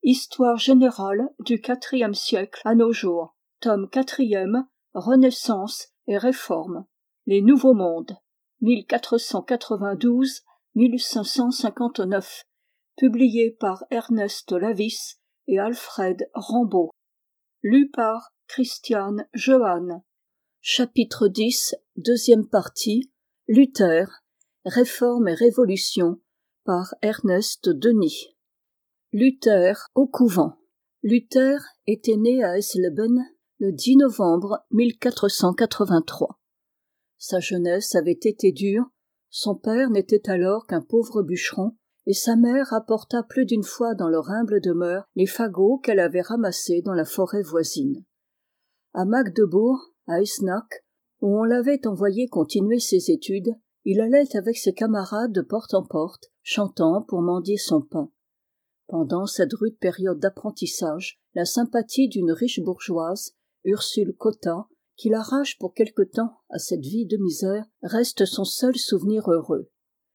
Histoire générale du IVe siècle à nos jours, tome 4e, Renaissance et Réforme. Les Nouveaux Mondes, 1492-1559, publié par Ernest Lavis et Alfred Rambaud. Lu par Christiane Johanne. Chapitre 10, deuxième partie, Luther, Réforme et Révolution, par Ernest Denis. Luther au couvent. Luther était né à Eisleben le 10 novembre 1483. Sa jeunesse avait été dure, son père n'était alors qu'un pauvre bûcheron, et sa mère apporta plus d'une fois dans leur humble demeure les fagots qu'elle avait ramassés dans la forêt voisine. À Magdebourg, à Eisenach, où on l'avait envoyé continuer ses études, il allait avec ses camarades de porte en porte, chantant pour mendier son pain. Pendant cette rude période d'apprentissage, la sympathie d'une riche bourgeoise, Ursule Cotta, qui l'arrache pour quelque temps à cette vie de misère, reste son seul souvenir heureux.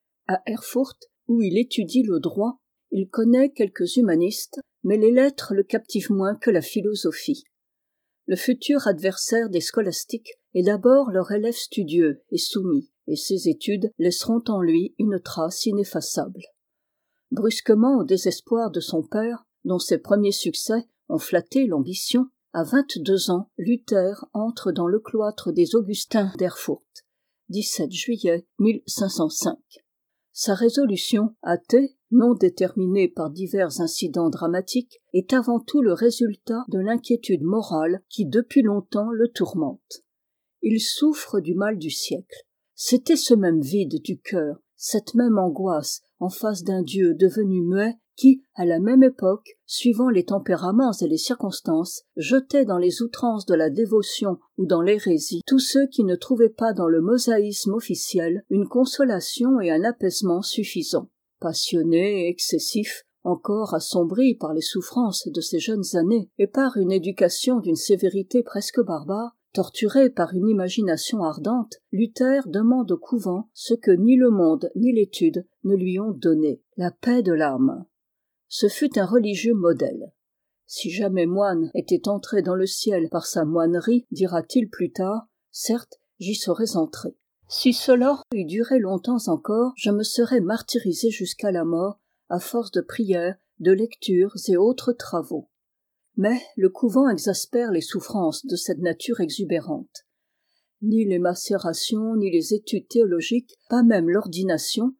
À Erfurt, où il étudie le droit, il connaît quelques humanistes, mais les lettres le captivent moins que la philosophie. Le futur adversaire des scolastiques est d'abord leur élève studieux et soumis, et ses études laisseront en lui une trace ineffaçable. Brusquement, au désespoir de son père, dont ses premiers succès ont flatté l'ambition, à 22 ans, Luther entre dans le cloître des Augustins d'Erfurt, 17 juillet 1505. Sa résolution, athée, non déterminée par divers incidents dramatiques, est avant tout le résultat de l'inquiétude morale qui depuis longtemps le tourmente. Il souffre du mal du siècle. C'était ce même vide du cœur, cette même angoisse en face d'un Dieu devenu muet qui, à la même époque, suivant les tempéraments et les circonstances, jetait dans les outrances de la dévotion ou dans l'hérésie tous ceux qui ne trouvaient pas dans le mosaïsme officiel une consolation et un apaisement suffisants. Passionné et excessif, encore assombri par les souffrances de ses jeunes années et par une éducation d'une sévérité presque barbare, torturé par une imagination ardente, Luther demande au couvent ce que ni le monde ni l'étude ne lui ont donné, la paix de l'âme. Ce fut un religieux modèle. Si jamais moine était entré dans le ciel par sa moinerie, dira-t-il plus tard, certes, j'y serais entré. Si cela eût duré longtemps encore, je me serais martyrisé jusqu'à la mort, à force de prières, de lectures et autres travaux. Mais le couvent exaspère les souffrances de cette nature exubérante. Ni les macérations, ni les études théologiques, pas même l'ordination,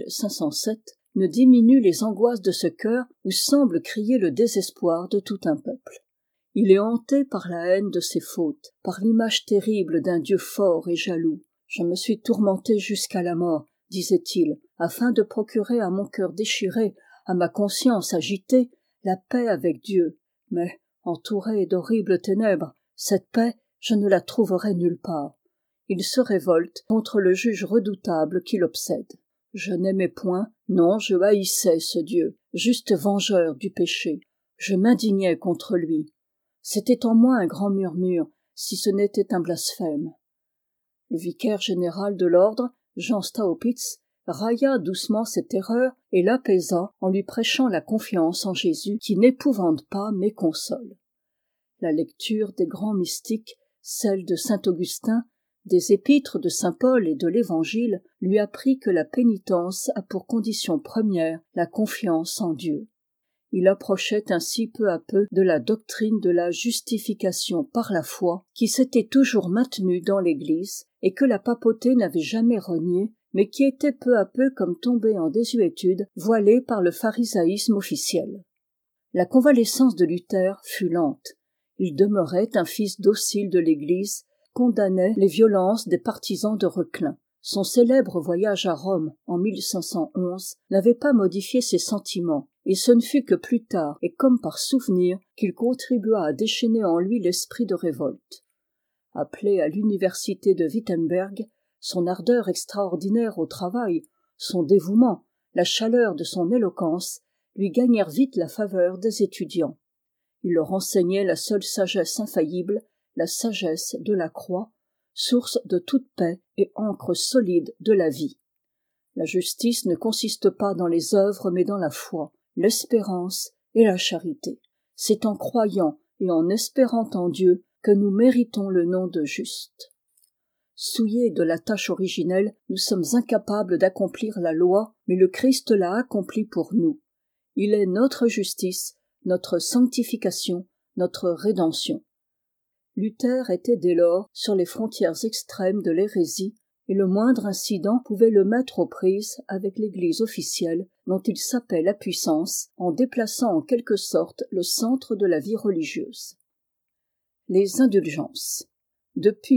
1507, ne diminuent les angoisses de ce cœur où semble crier le désespoir de tout un peuple. Il est hanté par la haine de ses fautes, par l'image terrible d'un Dieu fort et jaloux. « Je me suis tourmenté jusqu'à la mort, disait-il, afin de procurer à mon cœur déchiré, à ma conscience agitée, la paix avec Dieu. Mais, entouré d'horribles ténèbres, cette paix, je ne la trouverai nulle part. Il se révolte contre le juge redoutable qui l'obsède. Je n'aimais point, non, je haïssais ce Dieu, juste vengeur du péché. Je m'indignais contre lui. C'était en moi un grand murmure, si ce n'était un blasphème. » Le vicaire général de l'ordre, Jean Staupitz, railla doucement cette erreur et l'apaisa en lui prêchant la confiance en Jésus qui n'épouvante pas mais console. La lecture des grands mystiques, celle de saint Augustin, des épîtres de saint Paul et de l'Évangile, lui apprit que la pénitence a pour condition première la confiance en Dieu. Il approchait ainsi peu à peu de la doctrine de la justification par la foi qui s'était toujours maintenue dans l'Église et que la papauté n'avait jamais reniée, mais qui était peu à peu comme tombée en désuétude, voilée par le pharisaïsme officiel. La convalescence de Luther fut lente. Il demeurait un fils docile de l'Église, condamnait les violences des partisans de Reuchlin. Son célèbre voyage à Rome en 1511 n'avait pas modifié ses sentiments, et ce ne fut que plus tard, et comme par souvenir, qu'il contribua à déchaîner en lui l'esprit de révolte. Appelé à l'université de Wittenberg, son ardeur extraordinaire au travail, son dévouement, la chaleur de son éloquence, lui gagnèrent vite la faveur des étudiants. Il leur enseignait la seule sagesse infaillible, la sagesse de la croix, source de toute paix et ancre solide de la vie. La justice ne consiste pas dans les œuvres mais dans la foi, l'espérance et la charité. C'est en croyant et en espérant en Dieu que nous méritons le nom de justes. Souillés de la tâche originelle, nous sommes incapables d'accomplir la loi, mais le Christ l'a accomplie pour nous. Il est notre justice, notre sanctification, notre rédemption. Luther était dès lors sur les frontières extrêmes de l'hérésie, et le moindre incident pouvait le mettre aux prises avec l'Église officielle, dont il sapait la puissance, en déplaçant en quelque sorte le centre de la vie religieuse. Les indulgences. Depuis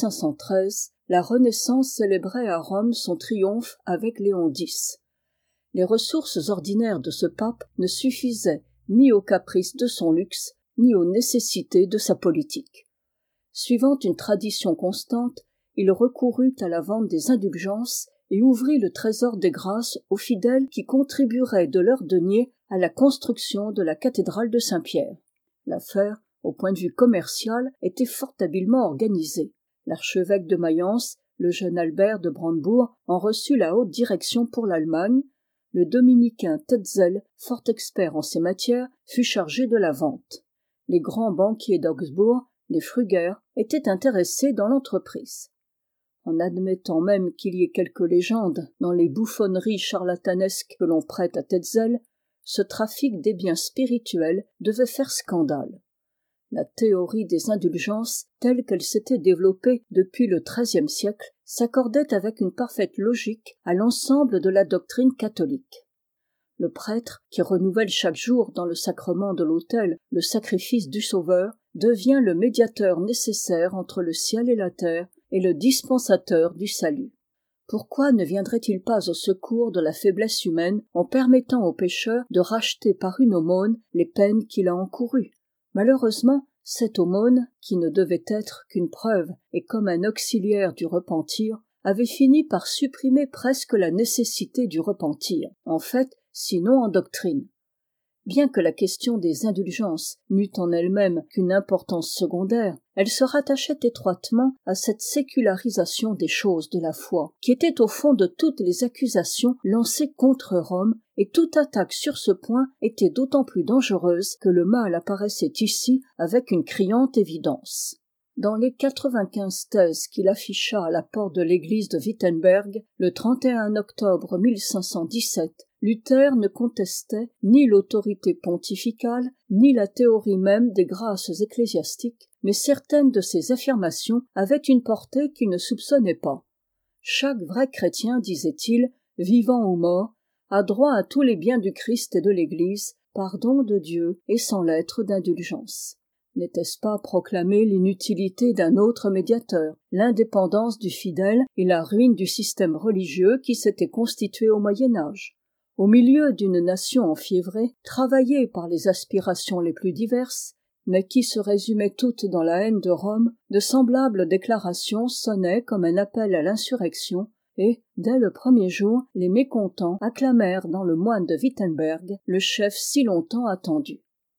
1513, la Renaissance célébrait à Rome son triomphe avec Léon X. Les ressources ordinaires de ce pape ne suffisaient ni aux caprices de son luxe, ni aux nécessités de sa politique. Suivant une tradition constante, il recourut à la vente des indulgences et ouvrit le trésor des grâces aux fidèles qui contribueraient de leurs deniers à la construction de la cathédrale de Saint-Pierre. L'affaire, au point de vue commercial, était fort habilement organisée. L'archevêque de Mayence, le jeune Albert de Brandebourg, en reçut la haute direction pour l'Allemagne. Le dominicain Tetzel, fort expert en ces matières, fut chargé de la vente. Les grands banquiers d'Augsbourg, les Frugger, étaient intéressés dans l'entreprise. En admettant même qu'il y ait quelques légendes dans les bouffonneries charlatanesques que l'on prête à Tetzel, ce trafic des biens spirituels devait faire scandale. La théorie des indulgences, telle qu'elle s'était développée depuis le XIIIe siècle, s'accordait avec une parfaite logique à l'ensemble de la doctrine catholique. Le prêtre, qui renouvelle chaque jour dans le sacrement de l'autel le sacrifice du Sauveur, devient le médiateur nécessaire entre le ciel et la terre et le dispensateur du salut. Pourquoi ne viendrait-il pas au secours de la faiblesse humaine en permettant au pécheur de racheter par une aumône les peines qu'il a encourues ? Malheureusement, cette aumône, qui ne devait être qu'une preuve et comme un auxiliaire du repentir, avait fini par supprimer presque la nécessité du repentir, en fait, sinon en doctrine. Bien que la question des indulgences n'eût en elle-même qu'une importance secondaire, elle se rattachait étroitement à cette sécularisation des choses de la foi, qui était au fond de toutes les accusations lancées contre Rome, et toute attaque sur ce point était d'autant plus dangereuse que le mal apparaissait ici avec une criante évidence. Dans les 95 thèses qu'il afficha à la porte de l'église de Wittenberg, le 31 octobre 1517, Luther ne contestait ni l'autorité pontificale, ni la théorie même des grâces ecclésiastiques, mais certaines de ses affirmations avaient une portée qu'il ne soupçonnait pas. Chaque vrai chrétien, disait-il, vivant ou mort, a droit à tous les biens du Christ et de l'Église, par don de Dieu et sans lettre d'indulgence. N'était-ce pas proclamer l'inutilité d'un autre médiateur, l'indépendance du fidèle et la ruine du système religieux qui s'était constitué au Moyen-Âge ? Au milieu d'une nation enfiévrée, travaillée par les aspirations les plus diverses, mais qui se résumaient toutes dans la haine de Rome, de semblables déclarations sonnaient comme un appel à l'insurrection, et, dès le premier jour, les mécontents acclamèrent dans le moine de Wittenberg le chef si longtemps attendu.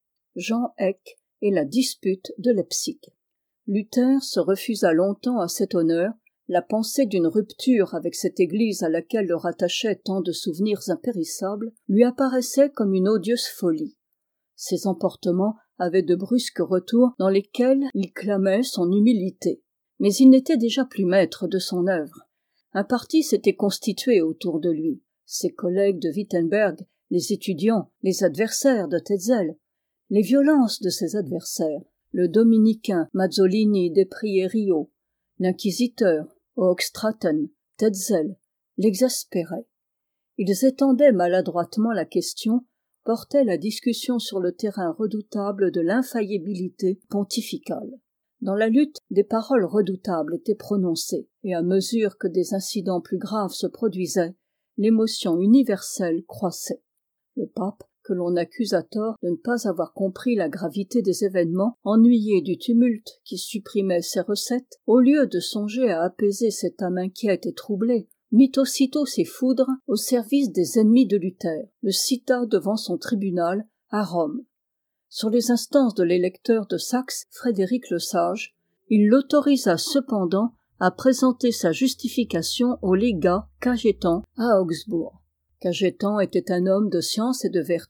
Jean Eck et la dispute de Leipzig. Luther se refusa longtemps à cet honneur. La pensée d'une rupture avec cette église à laquelle le rattachaient tant de souvenirs impérissables lui apparaissait comme une odieuse folie. Ses emportements avaient de brusques retours dans lesquels il clamait son humilité. Mais il n'était déjà plus maître de son œuvre. Un parti s'était constitué autour de lui. Ses collègues de Wittenberg, les étudiants, les adversaires de Tetzel. Les violences de ses adversaires, le dominicain Mazzolini de Prierio, l'inquisiteur Hoogstraten, Tetzel, l'exaspéraient. Ils étendaient maladroitement la question, portaient la discussion sur le terrain redoutable de l'infaillibilité pontificale. Dans la lutte, des paroles redoutables étaient prononcées, et à mesure que des incidents plus graves se produisaient, l'émotion universelle croissait. Le pape, que l'on accuse à tort de ne pas avoir compris la gravité des événements, ennuyé du tumulte qui supprimait ses recettes, au lieu de songer à apaiser cette âme inquiète et troublée, mit aussitôt ses foudres au service des ennemis de Luther, le cita devant son tribunal à Rome. Sur les instances de l'électeur de Saxe, Frédéric le Sage, il l'autorisa cependant à présenter sa justification au légat Cajetan à Augsbourg. Cajetan était un homme de science et de vertu,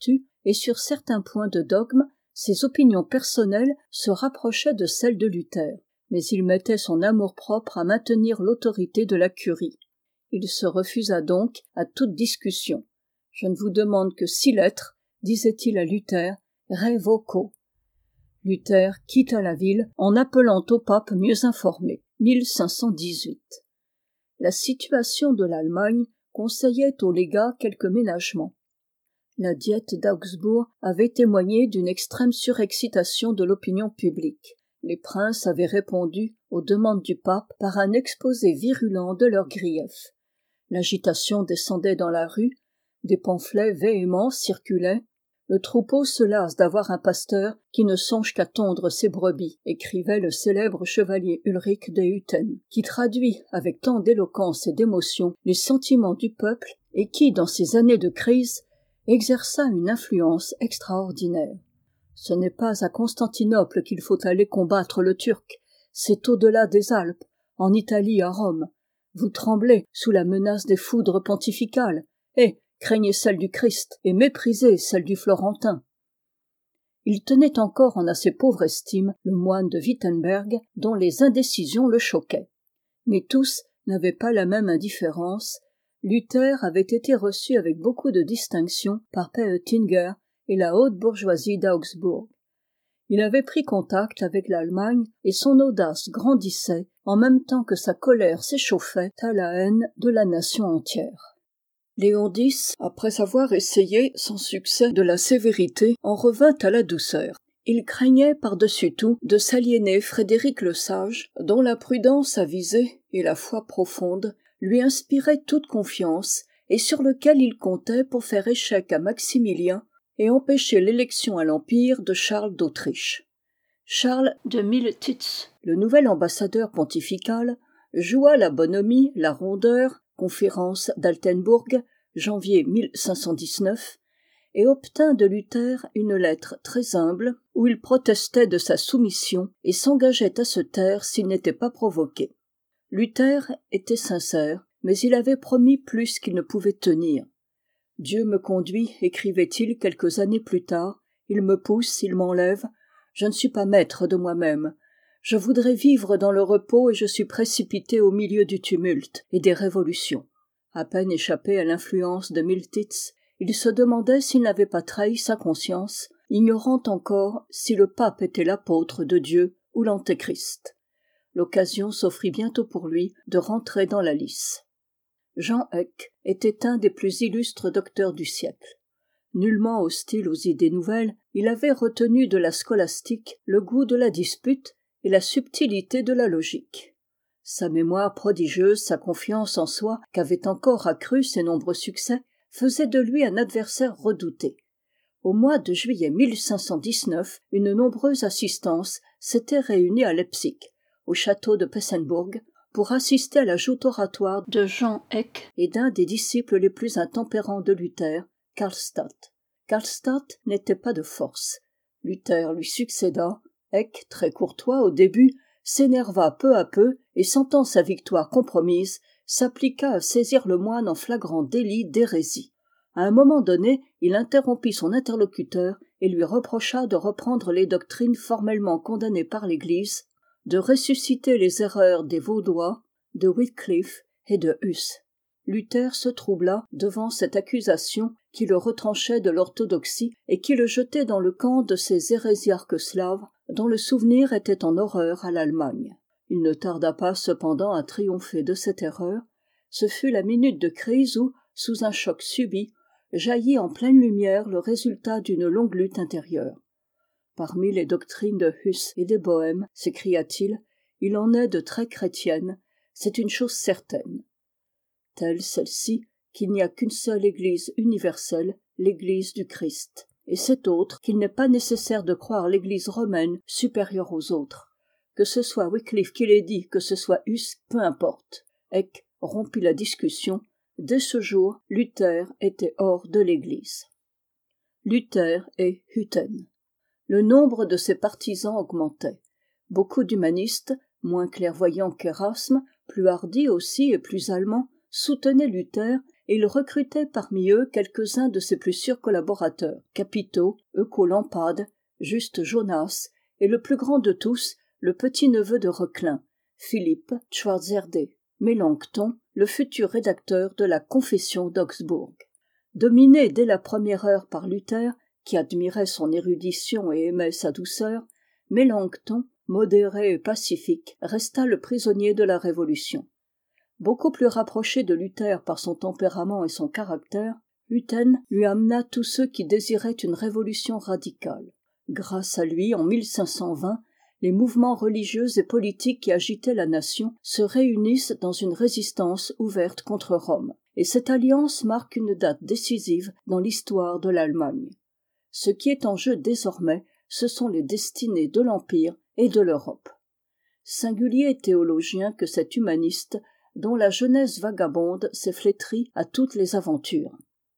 et sur certains points de dogme, ses opinions personnelles se rapprochaient de celles de Luther, mais il mettait son amour-propre à maintenir l'autorité de la curie. Il se refusa donc à toute discussion. « Je ne vous demande que 6 lettres, disait-il à Luther, revoco. » Luther quitta la ville en appelant au pape mieux informé. 1518. La situation de l'Allemagne conseillait au légat quelques ménagements. La Diète d'Augsbourg avait témoigné d'une extrême surexcitation de l'opinion publique. Les princes avaient répondu aux demandes du pape par un exposé virulent de leurs griefs. L'agitation descendait dans la rue, des pamphlets véhéments circulaient. Le troupeau se lasse d'avoir un pasteur qui ne songe qu'à tondre ses brebis, écrivait le célèbre chevalier Ulrich de Hutten, qui traduit avec tant d'éloquence et d'émotion les sentiments du peuple et qui, dans ces années de crise, exerça une influence extraordinaire. Ce n'est pas à Constantinople qu'il faut aller combattre le Turc, c'est au-delà des Alpes, en Italie à Rome. Vous tremblez sous la menace des foudres pontificales, et craignez celle du Christ et méprisez celle du Florentin. Il tenait encore en assez pauvre estime le moine de Wittenberg, dont les indécisions le choquaient. Mais tous n'avaient pas la même indifférence. Luther avait été reçu avec beaucoup de distinction par Peutinger et la haute bourgeoisie d'Augsbourg. Il avait pris contact avec l'Allemagne et son audace grandissait en même temps que sa colère s'échauffait à la haine de la nation entière. Léon X, après avoir essayé sans succès de la sévérité, en revint à la douceur. Il craignait par-dessus tout de s'aliéner Frédéric le Sage, dont la prudence avisée et la foi profonde lui inspiraient toute confiance et sur lequel il comptait pour faire échec à Maximilien et empêcher l'élection à l'Empire de Charles d'Autriche. Charles de Miltitz, le nouvel ambassadeur pontifical, joua la bonhomie, la rondeur, conférence d'Altenbourg, janvier 1519, et obtint de Luther une lettre très humble où il protestait de sa soumission et s'engageait à se taire s'il n'était pas provoqué. Luther était sincère, mais il avait promis plus qu'il ne pouvait tenir. « Dieu me conduit, écrivait-il quelques années plus tard, il me pousse, il m'enlève, je ne suis pas maître de moi-même. Je voudrais vivre dans le repos et je suis précipité au milieu du tumulte et des révolutions. » À peine échappé à l'influence de Miltitz, il se demandait s'il n'avait pas trahi sa conscience, ignorant encore si le pape était l'apôtre de Dieu ou l'antéchrist. L'occasion s'offrit bientôt pour lui de rentrer dans la lice. Jean Eck était un des plus illustres docteurs du siècle. Nullement hostile aux idées nouvelles, il avait retenu de la scolastique le goût de la dispute et la subtilité de la logique. Sa mémoire prodigieuse, sa confiance en soi, qu'avaient encore accru ses nombreux succès, faisaient de lui un adversaire redouté. Au mois de juillet 1519, une nombreuse assistance s'était réunie à Leipzig, au château de Pessenbourg, pour assister à la joute oratoire de Jean Eck et d'un des disciples les plus intempérants de Luther, Karlstadt. Karlstadt n'était pas de force. Luther lui succéda. Eck, très courtois au début, s'énerva peu à peu et, sentant sa victoire compromise, s'appliqua à saisir le moine en flagrant délit d'hérésie. À un moment donné, il interrompit son interlocuteur et lui reprocha de reprendre les doctrines formellement condamnées par l'Église, de ressusciter les erreurs des Vaudois, de Wycliffe et de Huss. Luther se troubla devant cette accusation qui le retranchait de l'orthodoxie et qui le jetait dans le camp de ces hérésiarques slaves dont le souvenir était en horreur à l'Allemagne. Il ne tarda pas cependant à triompher de cette erreur. Ce fut la minute de crise où, sous un choc subit, jaillit en pleine lumière le résultat d'une longue lutte intérieure. Parmi les doctrines de Huss et des Bohèmes, s'écria-t-il, il en est de très chrétiennes, c'est une chose certaine. Telle celle-ci, qu'il n'y a qu'une seule Église universelle, l'Église du Christ, et cette autre qu'il n'est pas nécessaire de croire l'Église romaine supérieure aux autres. Que ce soit Wycliffe qui l'ait dit, que ce soit Huss, peu importe. Eck rompit la discussion. Dès ce jour, Luther était hors de l'Église. Luther et Hutten. Le nombre de ses partisans augmentait. Beaucoup d'humanistes, moins clairvoyants qu'Érasme, plus hardis aussi et plus allemands, soutenaient Luther et il recrutait parmi eux quelques-uns de ses plus sûrs collaborateurs, Capito, Eucolampade, Juste Jonas, et le plus grand de tous, le petit-neveu de Reuchlin, Philippe Schwarzerde, Mélenchton, le futur rédacteur de la Confession d'Augsbourg. Dominé dès la première heure par Luther, qui admirait son érudition et aimait sa douceur, Mélenchton, modéré et pacifique, resta le prisonnier de la Révolution. Beaucoup plus rapproché de Luther par son tempérament et son caractère, Hutten lui amena tous ceux qui désiraient une révolution radicale. Grâce à lui, en 1520, les mouvements religieux et politiques qui agitaient la nation se réunissent dans une résistance ouverte contre Rome, et cette alliance marque une date décisive dans l'histoire de l'Allemagne. Ce qui est en jeu désormais, ce sont les destinées de l'Empire et de l'Europe. Singulier théologien que cet humaniste, dont la jeunesse vagabonde s'est flétrie à toutes les aventures.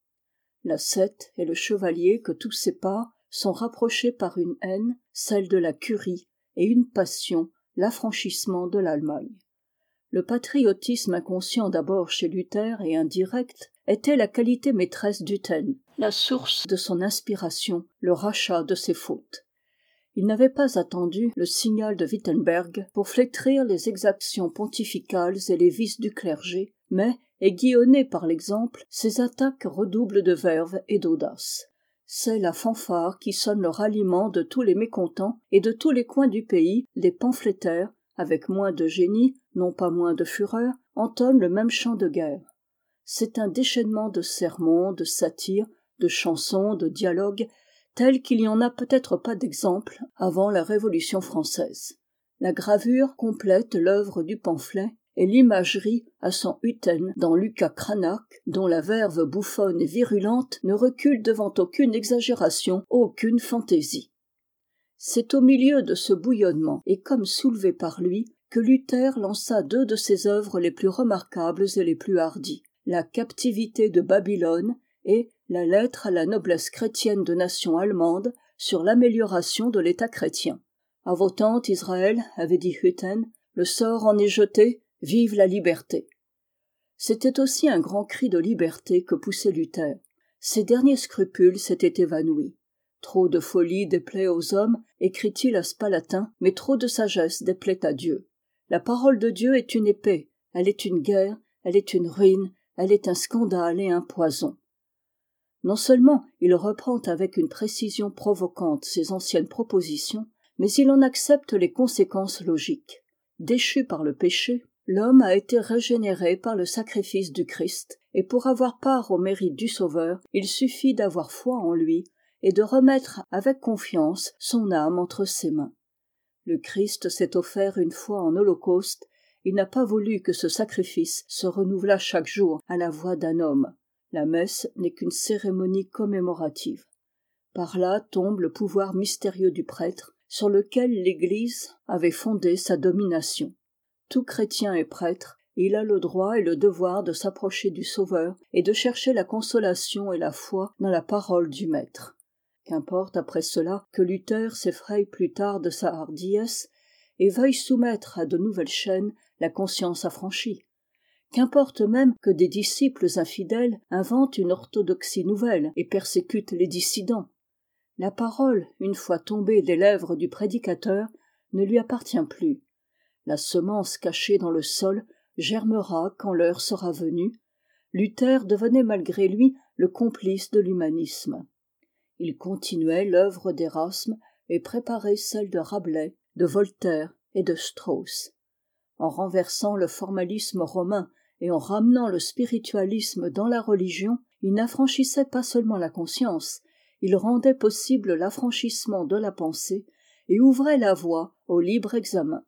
L'ascète et le chevalier que tout sépare sont rapprochés par une haine, celle de la curie, et une passion, l'affranchissement de l'Allemagne. Le patriotisme inconscient d'abord chez Luther et indirect était la qualité maîtresse d'Hutten, la source de son inspiration, le rachat de ses fautes. Il n'avait pas attendu le signal de Wittenberg pour flétrir les exactions pontificales et les vices du clergé, mais, aiguillonné par l'exemple, ses attaques redoublent de verve et d'audace. C'est la fanfare qui sonne le ralliement de tous les mécontents et de tous les coins du pays, les pamphlétaires, avec moins de génie, non pas moins de fureur, entonnent le même chant de guerre. C'est un déchaînement de sermons, de satires, de chansons, de dialogues, tel qu'il n'y en a peut-être pas d'exemple avant la Révolution française. La gravure complète l'œuvre du pamphlet, et l'imagerie a son Hutten dans Lucas Cranach, dont la verve bouffonne et virulente ne recule devant aucune exagération, aucune fantaisie. C'est au milieu de ce bouillonnement, et comme soulevé par lui, que Luther lança deux de ses œuvres les plus remarquables et les plus hardies, La captivité de Babylone et La lettre à la noblesse chrétienne de nation allemande sur l'amélioration de l'État chrétien. À vos tentes, Israël, avait dit Hutten, le sort en est jeté, vive la liberté. C'était aussi un grand cri de liberté que poussait Luther. Ses derniers scrupules s'étaient évanouis. Trop de folie déplaît aux hommes, écrit-il à Spalatin, mais trop de sagesse déplaît à Dieu. La parole de Dieu est une épée, elle est une guerre, elle est une ruine, elle est un scandale et un poison. Non seulement il reprend avec une précision provocante ses anciennes propositions, mais il en accepte les conséquences logiques. Déchu par le péché, l'homme a été régénéré par le sacrifice du Christ, et pour avoir part au mérite du Sauveur, il suffit d'avoir foi en lui et de remettre avec confiance son âme entre ses mains. Le Christ s'est offert une fois en holocauste, il n'a pas voulu que ce sacrifice se renouvelât chaque jour à la voix d'un homme. La messe n'est qu'une cérémonie commémorative. Par là tombe le pouvoir mystérieux du prêtre, sur lequel l'Église avait fondé sa domination. Tout chrétien est prêtre, et il a le droit et le devoir de s'approcher du Sauveur et de chercher la consolation et la foi dans la parole du Maître. Qu'importe après cela que Luther s'effraie plus tard de sa hardiesse et veuille soumettre à de nouvelles chaînes la conscience affranchie. Qu'importe même que des disciples infidèles inventent une orthodoxie nouvelle et persécutent les dissidents. La parole, une fois tombée des lèvres du prédicateur, ne lui appartient plus. La semence cachée dans le sol germera quand l'heure sera venue. Luther devenait malgré lui le complice de l'humanisme. Il continuait l'œuvre d'Érasme et préparait celle de Rabelais, de Voltaire et de Strauss. En renversant le formalisme romain et en ramenant le spiritualisme dans la religion, il n'affranchissait pas seulement la conscience, il rendait possible l'affranchissement de la pensée et ouvrait la voie au libre examen.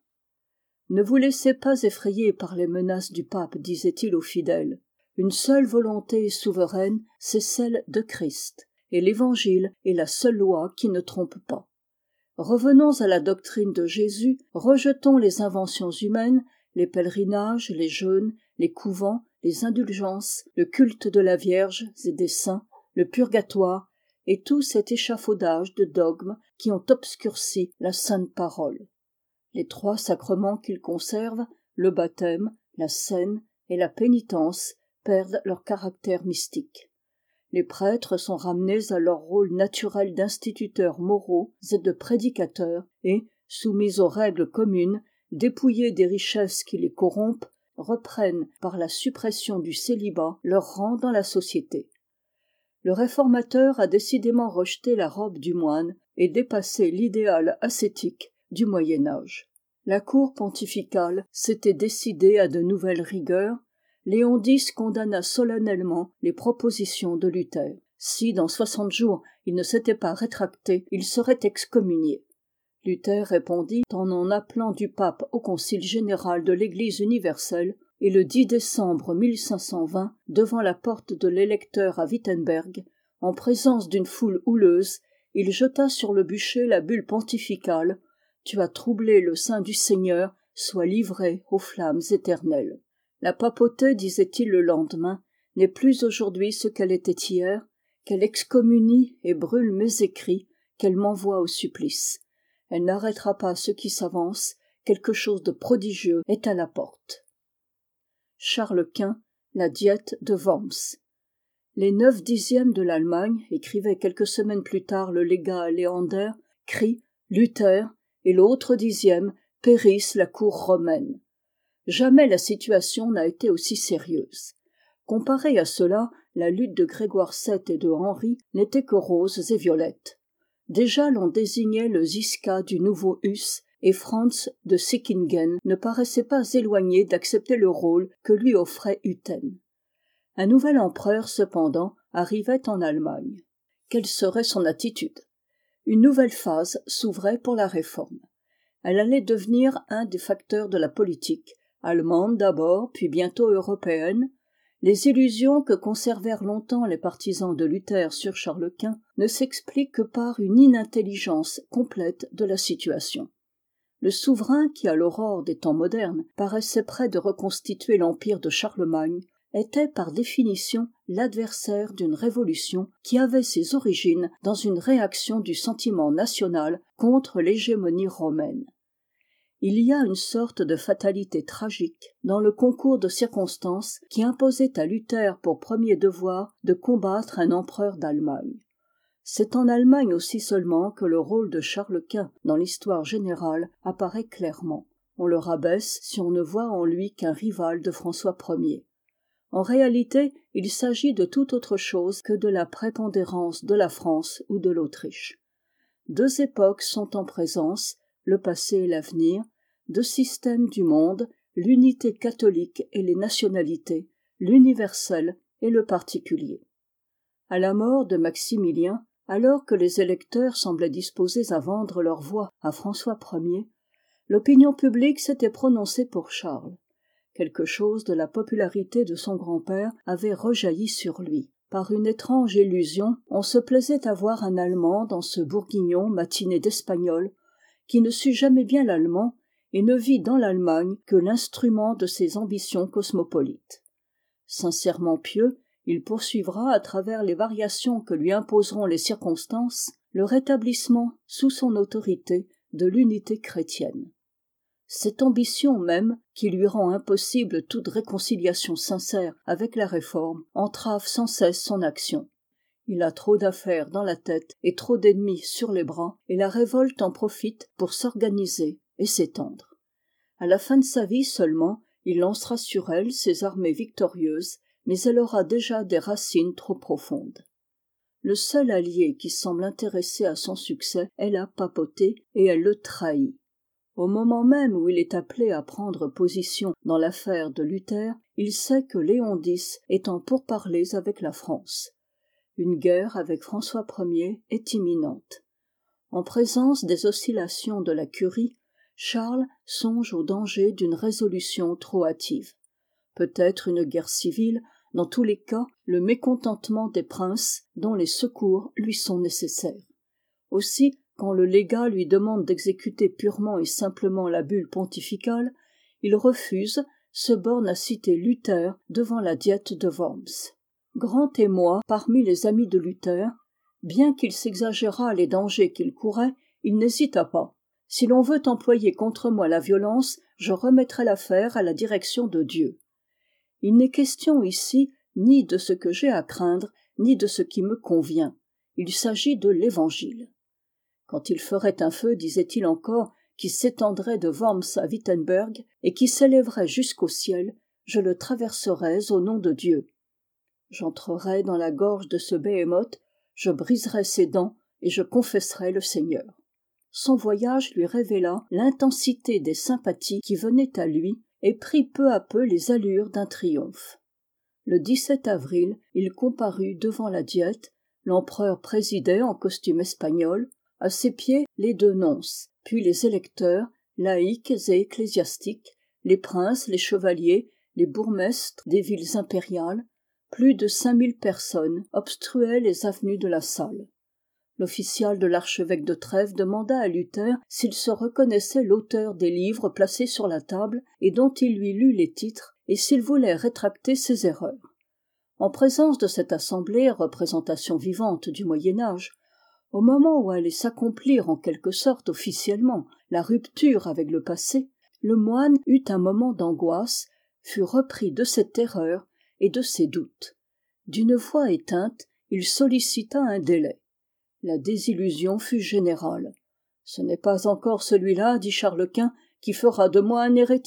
Ne vous laissez pas effrayer par les menaces du pape, disait-il aux fidèles. Une seule volonté souveraine, c'est celle de Christ, et l'Évangile est la seule loi qui ne trompe pas. Revenons à la doctrine de Jésus, rejetons les inventions humaines, les pèlerinages, les jeûnes, les couvents, les indulgences, le culte de la Vierge et des saints, le purgatoire, et tout cet échafaudage de dogmes qui ont obscurci la sainte parole. Les 3 sacrements qu'il conserve, le baptême, la scène et la pénitence, perdent leur caractère mystique. Les prêtres sont ramenés à leur rôle naturel d'instituteurs moraux et de prédicateurs et, soumis aux règles communes, dépouillés des richesses qui les corrompent, reprennent par la suppression du célibat leur rang dans la société. Le réformateur a décidément rejeté la robe du moine et dépassé l'idéal ascétique du Moyen-Âge. La cour pontificale s'était décidée à de nouvelles rigueurs. Léon X condamna solennellement les propositions de Luther. Si, dans 60 jours, il ne s'était pas rétracté, il serait excommunié. Luther répondit en appelant du pape au concile général de l'Église universelle, et le 10 décembre 1520, devant la porte de l'électeur à Wittenberg, en présence d'une foule houleuse, il jeta sur le bûcher la bulle pontificale « Tu as troublé le sein du Seigneur, sois livré aux flammes éternelles ». La papauté, disait-il le lendemain, n'est plus aujourd'hui ce qu'elle était hier, qu'elle excommunie et brûle mes écrits, qu'elle m'envoie au supplice. Elle n'arrêtera pas ceux qui s'avancent, quelque chose de prodigieux est à la porte. Charles Quint, la diète de Worms. Les 9/10 de l'Allemagne, écrivait quelques semaines plus tard le légat Léander, crient « Luther » et l'autre 10e périssent la cour romaine. Jamais la situation n'a été aussi sérieuse. Comparée à cela, la lutte de Grégoire VII et de Henri n'était que roses et violettes. Déjà l'on désignait le Ziska du nouveau Huss, et Franz de Sickingen ne paraissait pas éloigné d'accepter le rôle que lui offrait Hutten. Un nouvel empereur, cependant, arrivait en Allemagne. Quelle serait son attitude ? Une nouvelle phase s'ouvrait pour la réforme. Elle allait devenir un des facteurs de la politique, allemande d'abord, puis bientôt européenne. Les illusions que conservèrent longtemps les partisans de Luther sur Charles Quint ne s'expliquent que par une inintelligence complète de la situation. Le souverain qui, à l'aurore des temps modernes, paraissait près de reconstituer l'empire de Charlemagne, était par définition l'adversaire d'une révolution qui avait ses origines dans une réaction du sentiment national contre l'hégémonie romaine. Il y a une sorte de fatalité tragique dans le concours de circonstances qui imposait à Luther pour premier devoir de combattre un empereur d'Allemagne. C'est en Allemagne aussi seulement que le rôle de Charles Quint dans l'histoire générale apparaît clairement. On le rabaisse si on ne voit en lui qu'un rival de François Ier. En réalité, il s'agit de tout autre chose que de la prépondérance de la France ou de l'Autriche. Deux époques sont en présence, le passé et l'avenir, deux systèmes du monde, l'unité catholique et les nationalités, l'universel et le particulier. À la mort de Maximilien, alors que les électeurs semblaient disposés à vendre leur voix à François Ier, l'opinion publique s'était prononcée pour Charles. Quelque chose de la popularité de son grand-père avait rejailli sur lui. Par une étrange illusion, on se plaisait à voir un Allemand dans ce bourguignon matiné d'espagnol, qui ne sut jamais bien l'allemand et ne vit dans l'Allemagne que l'instrument de ses ambitions cosmopolites. Sincèrement pieux, il poursuivra, à travers les variations que lui imposeront les circonstances, le rétablissement, sous son autorité, de l'unité chrétienne. Cette ambition même, qui lui rend impossible toute réconciliation sincère avec la Réforme, entrave sans cesse son action. Il a trop d'affaires dans la tête et trop d'ennemis sur les bras, et la révolte en profite pour s'organiser et s'étendre. À la fin de sa vie seulement, il lancera sur elle ses armées victorieuses, mais elle aura déjà des racines trop profondes. Le seul allié qui semble intéressé à son succès est la papauté, et elle le trahit. Au moment même où il est appelé à prendre position dans l'affaire de Luther, il sait que Léon X est en pourparlers avec la France. Une guerre avec François Ier est imminente. En présence des oscillations de la curie, Charles songe au danger d'une résolution trop hâtive. Peut-être une guerre civile, dans tous les cas, le mécontentement des princes dont les secours lui sont nécessaires. Aussi, quand le légat lui demande d'exécuter purement et simplement la bulle pontificale, il refuse, se borne à citer Luther devant la diète de Worms. Grand témoin parmi les amis de Luther, bien qu'il s'exagérât les dangers qu'il courait, il n'hésita pas. Si l'on veut employer contre moi la violence, je remettrai l'affaire à la direction de Dieu. Il n'est question ici ni de ce que j'ai à craindre, ni de ce qui me convient. Il s'agit de l'Évangile. Quand il ferait un feu, disait-il encore, qui s'étendrait de Worms à Wittenberg et qui s'élèverait jusqu'au ciel, je le traverserais au nom de Dieu. J'entrerais dans la gorge de ce behémoth, je briserais ses dents et je confesserais le Seigneur. Son voyage lui révéla l'intensité des sympathies qui venaient à lui et prit peu à peu les allures d'un triomphe. Le 17 avril, il comparut devant la Diète, l'empereur présidait en costume espagnol, à ses pieds les 2 nonces, puis les électeurs, laïcs et ecclésiastiques, les princes, les chevaliers, les bourgmestres des villes impériales. Plus de 5000 personnes obstruaient les avenues de la salle. L'official de l'archevêque de Trèves demanda à Luther s'il se reconnaissait l'auteur des livres placés sur la table et dont il lui lut les titres, et s'il voulait rétracter ses erreurs. En présence de cette assemblée, représentation vivante du Moyen-Âge, au moment où allait s'accomplir en quelque sorte officiellement la rupture avec le passé, le moine eut un moment d'angoisse, fut repris de cette terreur et de ses doutes. D'une voix éteinte, il sollicita un délai. La désillusion fut générale. « Ce n'est pas encore celui-là, dit Charles Quint, qui fera de moi un hérétique. »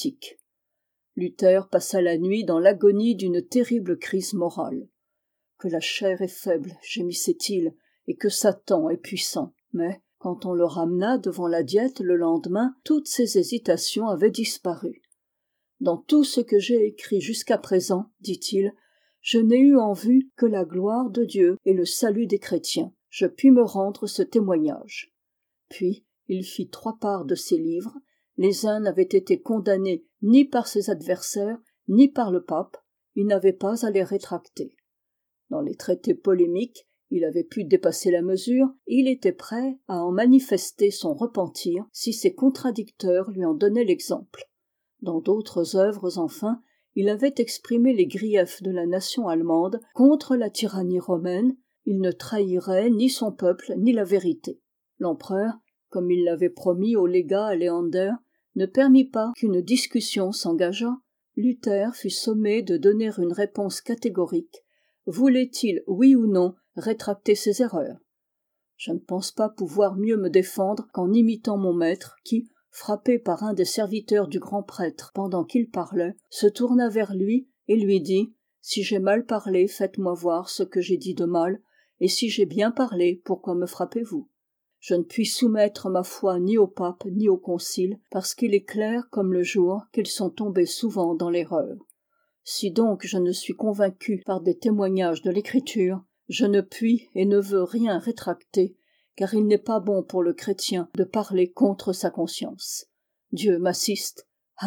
Luther passa la nuit dans l'agonie d'une terrible crise morale. « Que la chair est faible, gémissait-il, et que Satan est puissant. » Mais, quand on le ramena devant la Diète le lendemain, toutes ses hésitations avaient disparu. « Dans tout ce que j'ai écrit jusqu'à présent, dit-il, je n'ai eu en vue que la gloire de Dieu et le salut des chrétiens. Je puis me rendre ce témoignage. » Puis, il fit 3 parts de ses livres. Les uns n'avaient été condamnés ni par ses adversaires, ni par le pape. Il n'avait pas à les rétracter. Dans les traités polémiques, il avait pu dépasser la mesure, et il était prêt à en manifester son repentir si ses contradicteurs lui en donnaient l'exemple. Dans d'autres œuvres, enfin, il avait exprimé les griefs de la nation allemande contre la tyrannie romaine. Il ne trahirait ni son peuple ni la vérité. L'empereur, comme il l'avait promis au légat Léander, ne permit pas qu'une discussion s'engageât. Luther fut sommé de donner une réponse catégorique. Voulait-il, oui ou non, rétracter ses erreurs ? Je ne pense pas pouvoir mieux me défendre qu'en imitant mon maître qui, frappé par un des serviteurs du grand prêtre pendant qu'il parlait, se tourna vers lui et lui dit « Si j'ai mal parlé, faites-moi voir ce que j'ai dit de mal, et si j'ai bien parlé, pourquoi me frappez-vous ? Je ne puis soumettre ma foi ni au pape ni au concile, parce qu'il est clair comme le jour qu'ils sont tombés souvent dans l'erreur. Si donc je ne suis convaincu par des témoignages de l'Écriture, je ne puis et ne veux rien rétracter, car il n'est pas bon pour le chrétien de parler contre sa conscience. Dieu m'assiste. Amen. »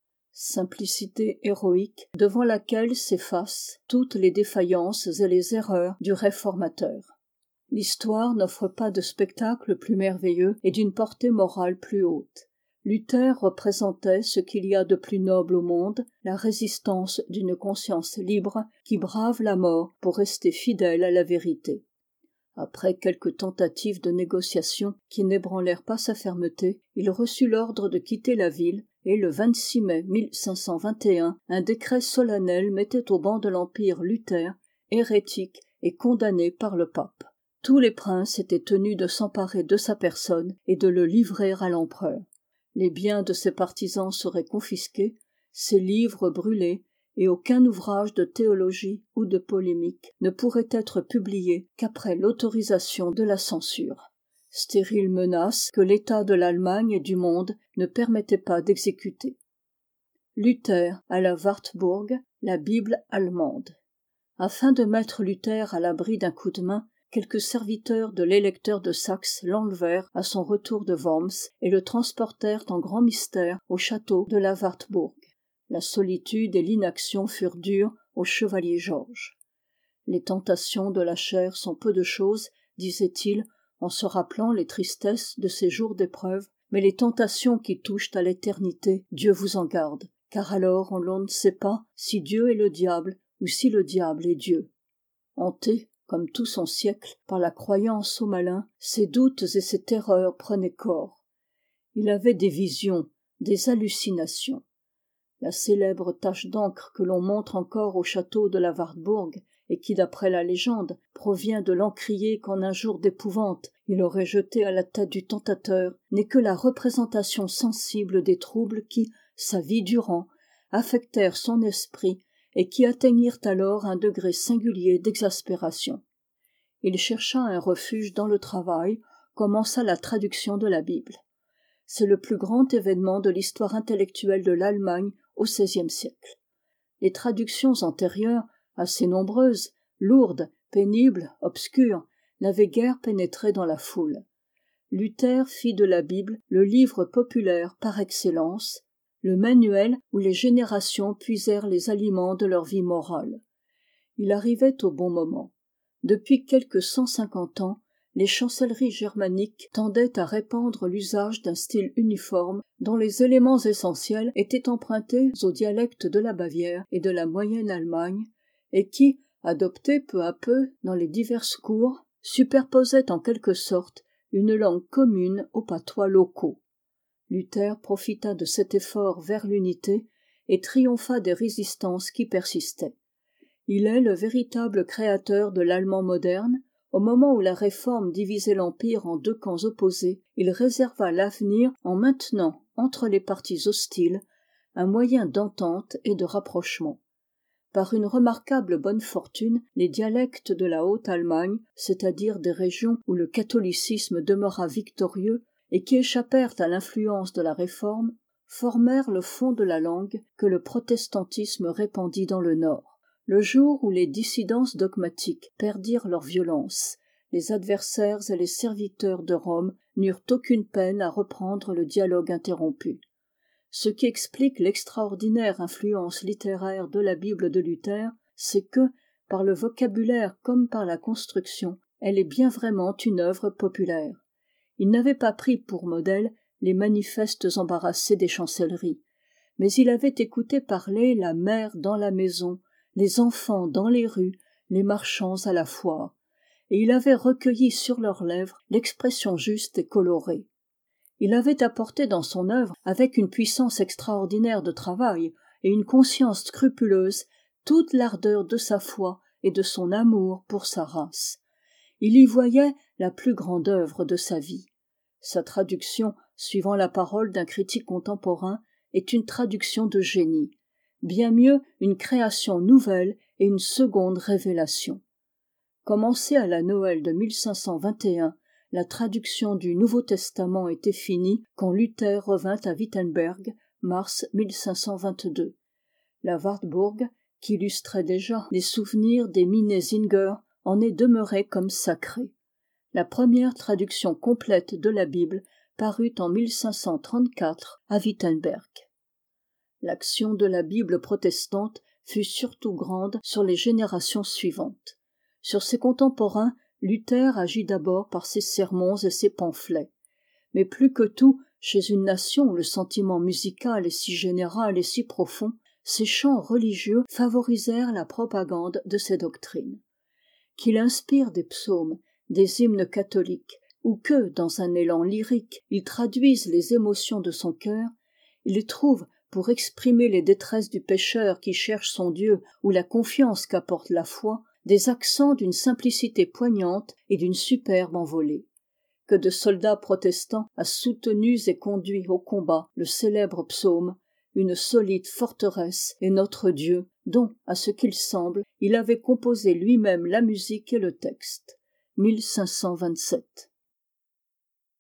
Simplicité héroïque devant laquelle s'effacent toutes les défaillances et les erreurs du réformateur. L'histoire n'offre pas de spectacle plus merveilleux et d'une portée morale plus haute. Luther représentait ce qu'il y a de plus noble au monde, la résistance d'une conscience libre qui brave la mort pour rester fidèle à la vérité. Après quelques tentatives de négociation qui n'ébranlèrent pas sa fermeté, il reçut l'ordre de quitter la ville et le 26 mai 1521, un décret solennel mettait au ban de l'Empire Luther, hérétique et condamné par le pape. Tous les princes étaient tenus de s'emparer de sa personne et de le livrer à l'empereur. Les biens de ses partisans seraient confisqués, ses livres brûlés, et aucun ouvrage de théologie ou de polémique ne pourrait être publié qu'après l'autorisation de la censure. Stérile menace que l'état de l'Allemagne et du monde ne permettait pas d'exécuter. Luther à la Wartburg, la Bible allemande. Afin de mettre Luther à l'abri d'un coup de main, quelques serviteurs de l'électeur de Saxe l'enlevèrent à son retour de Worms et le transportèrent en grand mystère au château de la Wartburg. La solitude et l'inaction furent dures au chevalier Georges. Les tentations de la chair sont peu de chose, disait-il, en se rappelant les tristesses de ces jours d'épreuve, mais les tentations qui touchent à l'éternité, Dieu vous en garde, car alors l'on ne sait pas si Dieu est le diable ou si le diable est Dieu. Hanté, comme tout son siècle, par la croyance au malin, ses doutes et ses terreurs prenaient corps. Il avait des visions, des hallucinations. la célèbre tache d'encre que l'on montre encore au château de la Wartburg, et qui, d'après la légende, provient de l'encrier qu'en un jour d'épouvante il aurait jeté à la tête du tentateur, n'est que la représentation sensible des troubles qui, sa vie durant, affectèrent son esprit et qui atteignirent alors un degré singulier d'exaspération. Il chercha un refuge dans le travail, commença la traduction de la Bible. C'est le plus grand événement de l'histoire intellectuelle de l'Allemagne au XVIe siècle. Les traductions antérieures, assez nombreuses, lourdes, pénibles, obscures, n'avaient guère pénétré dans la foule. Luther fit de la Bible le livre populaire par excellence, le manuel où les générations puisèrent les aliments de leur vie morale. Il arrivait au bon moment. Depuis quelque 150 ans, les chancelleries germaniques tendaient à répandre l'usage d'un style uniforme dont les éléments essentiels étaient empruntés aux dialectes de la Bavière et de la Moyenne-Allemagne, et qui, adoptés peu à peu dans les diverses cours, superposaient en quelque sorte une langue commune aux patois locaux. Luther profita de cet effort vers l'unité et triompha des résistances qui persistaient. Il est le véritable créateur de l'allemand moderne. Au moment où la Réforme divisait l'Empire en deux camps opposés, il réserva l'avenir en maintenant entre les partis hostiles un moyen d'entente et de rapprochement. Par une remarquable bonne fortune, les dialectes de la Haute-Allemagne, c'est-à-dire des régions où le catholicisme demeura victorieux et qui échappèrent à l'influence de la Réforme, formèrent le fond de la langue que le protestantisme répandit dans le Nord. Le jour où les dissidences dogmatiques perdirent leur violence, les adversaires et les serviteurs de Rome n'eurent aucune peine à reprendre le dialogue interrompu. Ce qui explique l'extraordinaire influence littéraire de la Bible de Luther, c'est que, par le vocabulaire comme par la construction, elle est bien vraiment une œuvre populaire. Il n'avait pas pris pour modèle les manifestes embarrassés des chancelleries, mais il avait écouté parler la mère dans la maison, les enfants dans les rues, les marchands à la foire, et il avait recueilli sur leurs lèvres l'expression juste et colorée. Il avait apporté dans son œuvre, avec une puissance extraordinaire de travail et une conscience scrupuleuse, toute l'ardeur de sa foi et de son amour pour sa race. Il y voyait la plus grande œuvre de sa vie. Sa traduction, suivant la parole d'un critique contemporain, est une traduction de génie, bien mieux une création nouvelle et une seconde révélation. Commencée à la Noël de 1521, la traduction du Nouveau Testament était finie quand Luther revint à Wittenberg, mars 1522. La Wartburg, qui illustrait déjà les souvenirs des Minnesänger, en est demeurée comme sacrée. La première traduction complète de la Bible parut en 1534 à Wittenberg. L'action de la Bible protestante fut surtout grande sur les générations suivantes. Sur ses contemporains, Luther agit d'abord par ses sermons et ses pamphlets. Mais plus que tout, chez une nation où le sentiment musical est si général et si profond, ses chants religieux favorisèrent la propagande de ses doctrines. Qu'il inspire des psaumes, des hymnes catholiques, ou que, dans un élan lyrique, il traduise les émotions de son cœur, il trouve, pour exprimer les détresses du pécheur qui cherche son Dieu ou la confiance qu'apporte la foi, des accents d'une simplicité poignante et d'une superbe envolée. Que de soldats protestants a soutenu et conduit au combat le célèbre psaume « Une solide forteresse est notre Dieu », dont, à ce qu'il semble, il avait composé lui-même la musique et le texte. 1527.